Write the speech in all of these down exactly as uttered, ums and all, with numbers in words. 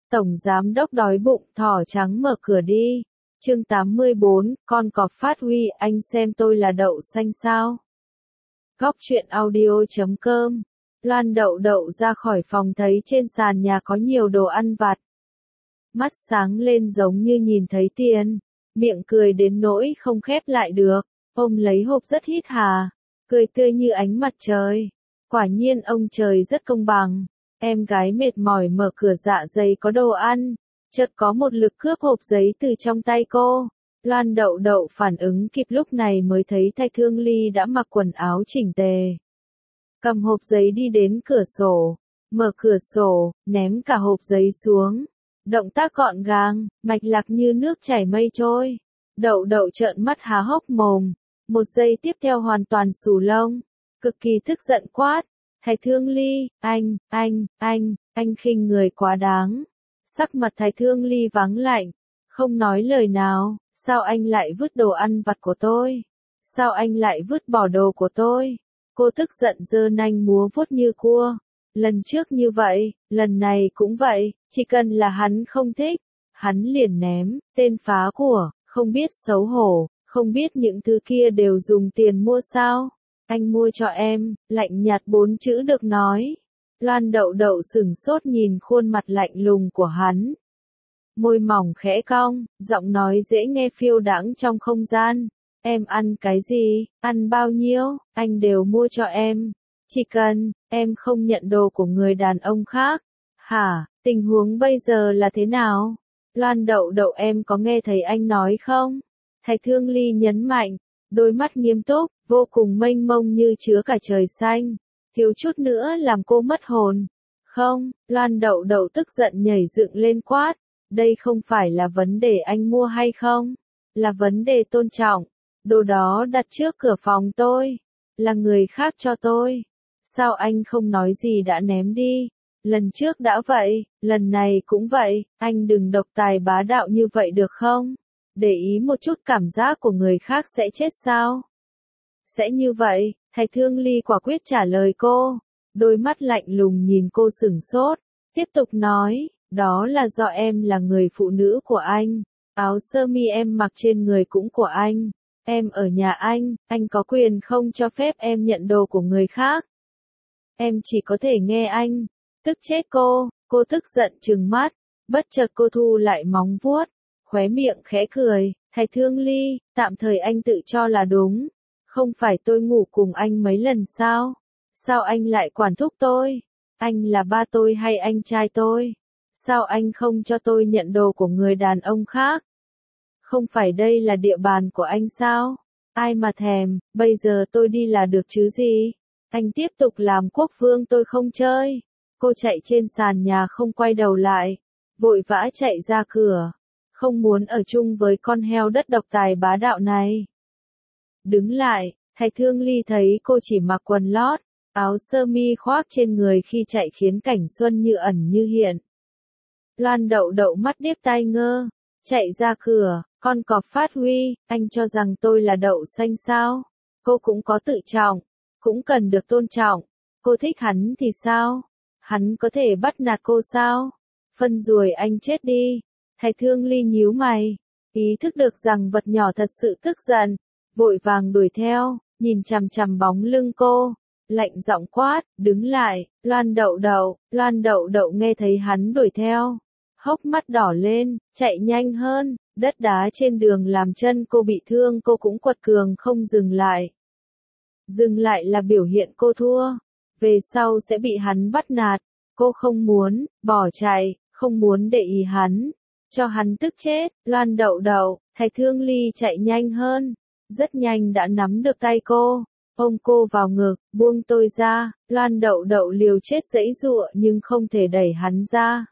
Tổng giám đốc đói bụng, thỏ trắng mở cửa đi. Chương tám mươi bốn, con cọp phát huy, anh xem tôi là đậu xanh sao? Góc truyện audio chấm com. Loan đậu đậu ra khỏi phòng thấy trên sàn nhà có nhiều đồ ăn vặt. Mắt sáng lên giống như nhìn thấy tiền, miệng cười đến nỗi không khép lại được, ôm lấy hộp rất hít hà, cười tươi như ánh mặt trời. Quả nhiên ông trời rất công bằng. Em gái mệt mỏi mở cửa dạ dày có đồ ăn, chợt có một lực cướp hộp giấy từ trong tay cô. Loan đậu đậu phản ứng kịp lúc này mới thấy Thạch Thương Ly đã mặc quần áo chỉnh tề. Cầm hộp giấy đi đến cửa sổ, mở cửa sổ, ném cả hộp giấy xuống. Động tác gọn gàng, mạch lạc như nước chảy mây trôi. Đậu đậu trợn mắt há hốc mồm, một giây tiếp theo hoàn toàn xù lông, cực kỳ tức giận quát. Thạch Thương Ly, anh, anh, anh, anh khinh người quá đáng. Sắc mặt Thạch Thương Ly vắng lạnh, không nói lời nào. Sao anh lại vứt đồ ăn vặt của tôi? Sao anh lại vứt bỏ đồ của tôi? Cô tức giận giơ nanh múa vuốt như cua. Lần trước như vậy, lần này cũng vậy, chỉ cần là hắn không thích, hắn liền ném, tên phá của, không biết xấu hổ, không biết những thứ kia đều dùng tiền mua sao? Anh mua cho em, lạnh nhạt bốn chữ được nói. Loan đậu đậu sửng sốt nhìn khuôn mặt lạnh lùng của hắn. Môi mỏng khẽ cong, giọng nói dễ nghe phiêu đãng trong không gian. Em ăn cái gì, ăn bao nhiêu, anh đều mua cho em. Chỉ cần, em không nhận đồ của người đàn ông khác. Hả, tình huống bây giờ là thế nào? Loan đậu đậu em có nghe thấy anh nói không? Thạch Thương Ly nhấn mạnh, đôi mắt nghiêm túc, vô cùng mênh mông như chứa cả trời xanh. Thiếu chút nữa làm cô mất hồn. Không, Loan đậu đậu tức giận nhảy dựng lên quát. Đây không phải là vấn đề anh mua hay không, là vấn đề tôn trọng. Đồ đó đặt trước cửa phòng tôi, là người khác cho tôi. Sao anh không nói gì đã ném đi? Lần trước đã vậy, lần này cũng vậy, anh đừng độc tài bá đạo như vậy được không? Để ý một chút cảm giác của người khác sẽ chết sao? Sẽ như vậy, Thạch Thương Ly quả quyết trả lời cô. Đôi mắt lạnh lùng nhìn cô sửng sốt, tiếp tục nói. Đó là do em là người phụ nữ của anh, áo sơ mi em mặc trên người cũng của anh, em ở nhà anh, anh có quyền không cho phép em nhận đồ của người khác. Em chỉ có thể nghe anh. Tức chết cô, cô tức giận trừng mắt, bất chợt cô thu lại móng vuốt, khóe miệng khẽ cười. Thạch Thương Ly, tạm thời anh tự cho là đúng, không phải tôi ngủ cùng anh mấy lần sao? Sao anh lại quản thúc tôi? Anh là ba tôi hay anh trai tôi? Sao anh không cho tôi nhận đồ của người đàn ông khác? Không phải đây là địa bàn của anh sao? Ai mà thèm, bây giờ tôi đi là được chứ gì? Anh tiếp tục làm quốc vương tôi không chơi. Cô chạy trên sàn nhà không quay đầu lại, vội vã chạy ra cửa, không muốn ở chung với con heo đất độc tài bá đạo này. Đứng lại, Thạch Thương Ly thấy cô chỉ mặc quần lót, áo sơ mi khoác trên người khi chạy khiến cảnh xuân như ẩn như hiện. Loan đậu đậu mắt điếc tai ngơ, chạy ra cửa, con cọp phát huy, anh cho rằng tôi là đậu xanh sao? Cô cũng có tự trọng, cũng cần được tôn trọng. Cô thích hắn thì sao? Hắn có thể bắt nạt cô sao? Phân ruồi anh chết đi. Thạch Thương Ly nhíu mày, ý thức được rằng vật nhỏ thật sự tức giận, vội vàng đuổi theo, nhìn chằm chằm bóng lưng cô, lạnh giọng quát, đứng lại. Loan đậu đậu, Loan đậu đậu nghe thấy hắn đuổi theo, hốc mắt đỏ lên, chạy nhanh hơn, đất đá trên đường làm chân cô bị thương, cô cũng quật cường không dừng lại. Dừng lại là biểu hiện cô thua, về sau sẽ bị hắn bắt nạt, cô không muốn, bỏ chạy, không muốn để ý hắn, cho hắn tức chết. Loan đậu đậu, Thạch Thương Ly chạy nhanh hơn, rất nhanh đã nắm được tay cô, ôm cô vào ngực, buông tôi ra. Loan đậu đậu liều chết giãy giụa nhưng không thể đẩy hắn ra.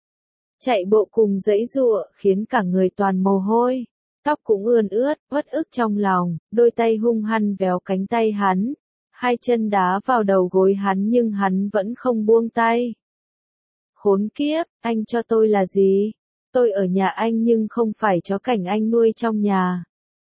Chạy bộ cùng giãy giụa khiến cả người toàn mồ hôi, tóc cũng ươn ướt, uất ức trong lòng, đôi tay hung hăng véo cánh tay hắn, hai chân đá vào đầu gối hắn nhưng hắn vẫn không buông tay. Khốn kiếp, anh cho tôi là gì? Tôi ở nhà anh nhưng không phải chó cảnh anh nuôi trong nhà.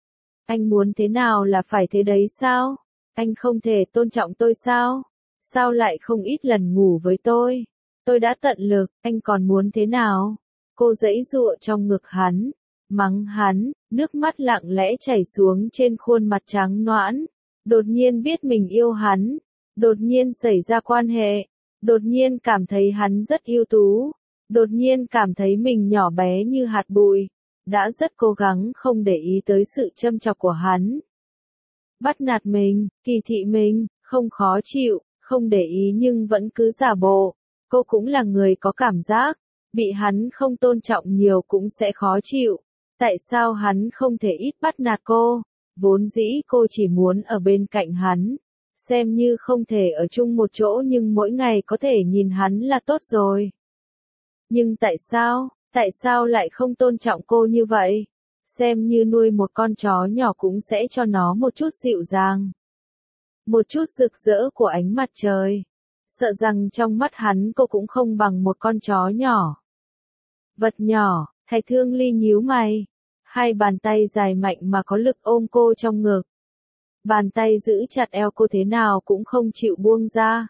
Anh muốn thế nào là phải thế đấy sao? Anh không thể tôn trọng tôi sao? Sao lại không ít lần ngủ với tôi? Tôi đã tận lực, anh còn muốn thế nào? Cô giãy giụa trong ngực hắn, mắng hắn, nước mắt lặng lẽ chảy xuống trên khuôn mặt trắng nõn. Đột nhiên biết mình yêu hắn, đột nhiên xảy ra quan hệ, đột nhiên cảm thấy hắn rất ưu tú, đột nhiên cảm thấy mình nhỏ bé như hạt bụi, đã rất cố gắng không để ý tới sự châm chọc của hắn. Bắt nạt mình, kỳ thị mình, không khó chịu, không để ý nhưng vẫn cứ giả bộ. Cô cũng là người có cảm giác, bị hắn không tôn trọng nhiều cũng sẽ khó chịu. Tại sao hắn không thể ít bắt nạt cô? Vốn dĩ cô chỉ muốn ở bên cạnh hắn, xem như không thể ở chung một chỗ nhưng mỗi ngày có thể nhìn hắn là tốt rồi. Nhưng tại sao, tại sao lại không tôn trọng cô như vậy? Xem như nuôi một con chó nhỏ cũng sẽ cho nó một chút dịu dàng, một chút rực rỡ của ánh mặt trời. Sợ rằng trong mắt hắn cô cũng không bằng một con chó nhỏ. Vật nhỏ, Thái Thương Ly nhíu mày. Hai bàn tay dài mạnh mà có lực ôm cô trong ngực. Bàn tay giữ chặt eo cô thế nào cũng không chịu buông ra.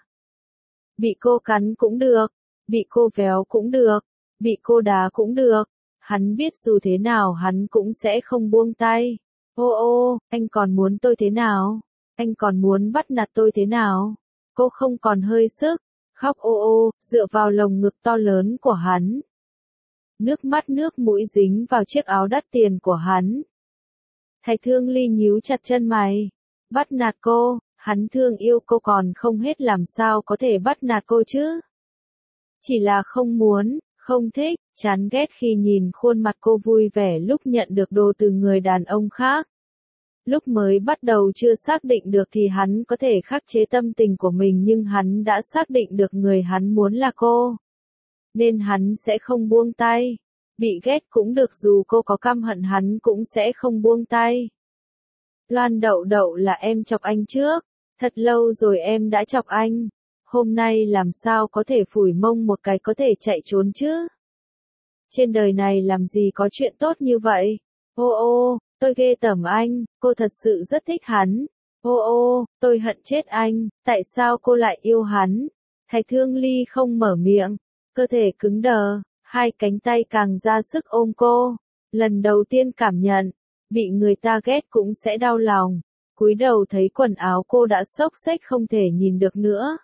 Bị cô cắn cũng được, bị cô véo cũng được, bị cô đá cũng được. Hắn biết dù thế nào hắn cũng sẽ không buông tay. Ô ô, anh còn muốn tôi thế nào? Anh còn muốn bắt nạt tôi thế nào? Cô không còn hơi sức, khóc ô ô, dựa vào lồng ngực to lớn của hắn. Nước mắt nước mũi dính vào chiếc áo đắt tiền của hắn. Thái Thương Ly nhíu chặt chân mày. Bắt nạt cô, hắn thương yêu cô còn không hết làm sao có thể bắt nạt cô chứ? Chỉ là không muốn, không thích, chán ghét khi nhìn khuôn mặt cô vui vẻ lúc nhận được đồ từ người đàn ông khác. Lúc mới bắt đầu chưa xác định được thì hắn có thể khắc chế tâm tình của mình nhưng hắn đã xác định được người hắn muốn là cô. Nên hắn sẽ không buông tay. Bị ghét cũng được dù cô có căm hận hắn cũng sẽ không buông tay. Loan Đậu Đậu là em chọc anh trước. Thật lâu rồi em đã chọc anh. Hôm nay làm sao có thể phủi mông một cái có thể chạy trốn chứ? Trên đời này làm gì có chuyện tốt như vậy? Ô ô, tôi ghê tởm anh, cô thật sự rất thích hắn. Ô ô, tôi hận chết anh, tại sao cô lại yêu hắn? Thái Thương Ly không mở miệng, cơ thể cứng đờ, hai cánh tay càng ra sức ôm cô. Lần đầu tiên cảm nhận, bị người ta ghét cũng sẽ đau lòng. Cúi đầu thấy quần áo cô đã xốc xếch không thể nhìn được nữa.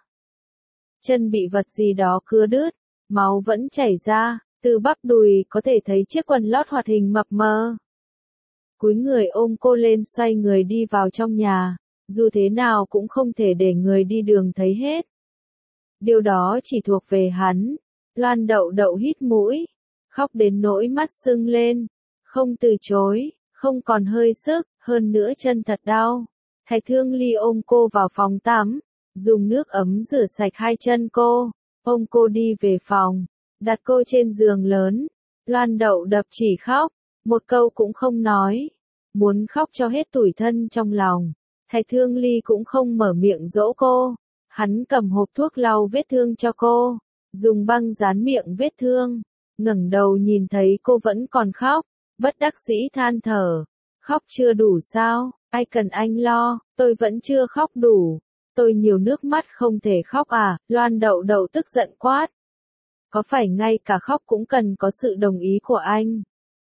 Chân bị vật gì đó cưa đứt, máu vẫn chảy ra, từ bắp đùi có thể thấy chiếc quần lót hoạt hình mập mờ. Cúi người ôm cô lên xoay người đi vào trong nhà, dù thế nào cũng không thể để người đi đường thấy hết. Điều đó chỉ thuộc về hắn. Loan Đậu Đậu hít mũi, khóc đến nỗi mắt sưng lên, không từ chối, không còn hơi sức, hơn nữa chân thật đau. Thái Thương Ly ôm cô vào phòng tắm, dùng nước ấm rửa sạch hai chân cô, ôm cô đi về phòng, đặt cô trên giường lớn. Loan Đậu Đập chỉ khóc, một câu cũng không nói, muốn khóc cho hết tủi thân trong lòng. Thái Thương Ly cũng không mở miệng dỗ cô, hắn cầm hộp thuốc lau vết thương cho cô, dùng băng dán miệng vết thương, ngẩng đầu nhìn thấy cô vẫn còn khóc, bất đắc dĩ than thở, khóc chưa đủ sao, ai cần anh lo, tôi vẫn chưa khóc đủ, tôi nhiều nước mắt không thể khóc à, Loan Đậu Đậu tức giận quát. Có phải ngay cả khóc cũng cần có sự đồng ý của anh?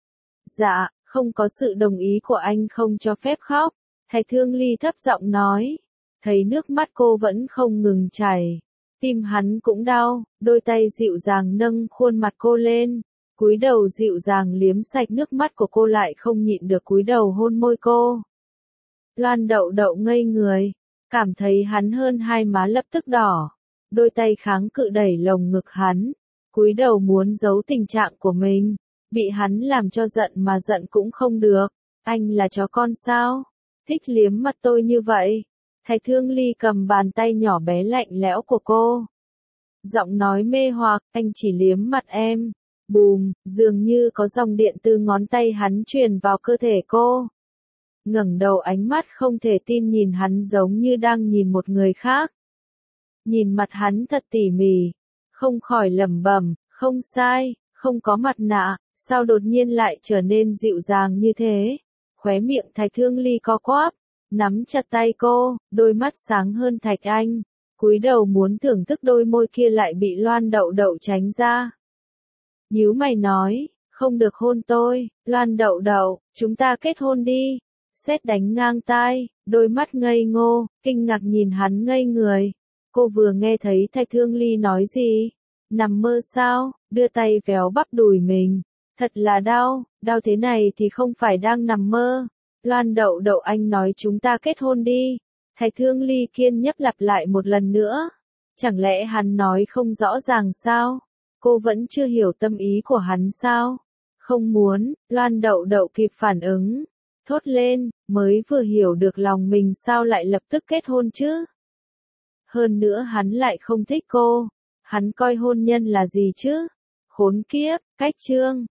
Dạ, không có sự đồng ý của anh không cho phép khóc, Thái Thương Ly thấp giọng nói, thấy nước mắt cô vẫn không ngừng chảy. Tim hắn cũng đau, đôi tay dịu dàng nâng khuôn mặt cô lên, cúi đầu dịu dàng liếm sạch nước mắt của cô lại không nhịn được cúi đầu hôn môi cô. Loan Đậu Đậu ngây người, cảm thấy hắn hơn hai má lập tức đỏ, đôi tay kháng cự đẩy lồng ngực hắn, cúi đầu muốn giấu tình trạng của mình, bị hắn làm cho giận mà giận cũng không được, anh là chó con sao? Thích liếm mặt tôi như vậy? Thái Thương Ly cầm bàn tay nhỏ bé lạnh lẽo của cô. Giọng nói mê hoặc, anh chỉ liếm mặt em. Bùm, dường như có dòng điện từ ngón tay hắn truyền vào cơ thể cô. Ngẩng đầu ánh mắt không thể tin nhìn hắn giống như đang nhìn một người khác. Nhìn mặt hắn thật tỉ mỉ, không khỏi lẩm bẩm, không sai, không có mặt nạ, sao đột nhiên lại trở nên dịu dàng như thế? Khóe miệng Thái Thương Ly co quắp, nắm chặt tay cô, đôi mắt sáng hơn thạch anh, cúi đầu muốn thưởng thức đôi môi kia lại bị Loan Đậu Đậu tránh ra. nhíu mày nói, không được hôn tôi, Loan Đậu Đậu, chúng ta kết hôn đi. Sét đánh ngang tai, đôi mắt ngây ngô, kinh ngạc nhìn hắn ngây người. Cô vừa nghe thấy Thạch Thương Ly nói gì? Nằm mơ sao? Đưa tay véo bắp đùi mình. Thật là đau, đau thế này thì không phải đang nằm mơ. Loan Đậu Đậu, anh nói chúng ta kết hôn đi. Thạch Thương Ly kiên nhẫn lặp lại một lần nữa. Chẳng lẽ hắn nói không rõ ràng sao? Cô vẫn chưa hiểu tâm ý của hắn sao? Không muốn, Loan Đậu Đậu kịp phản ứng. Thốt lên, mới vừa hiểu được lòng mình sao lại lập tức kết hôn chứ? Hơn nữa hắn lại không thích cô. Hắn coi hôn nhân là gì chứ? Khốn kiếp, cách chương.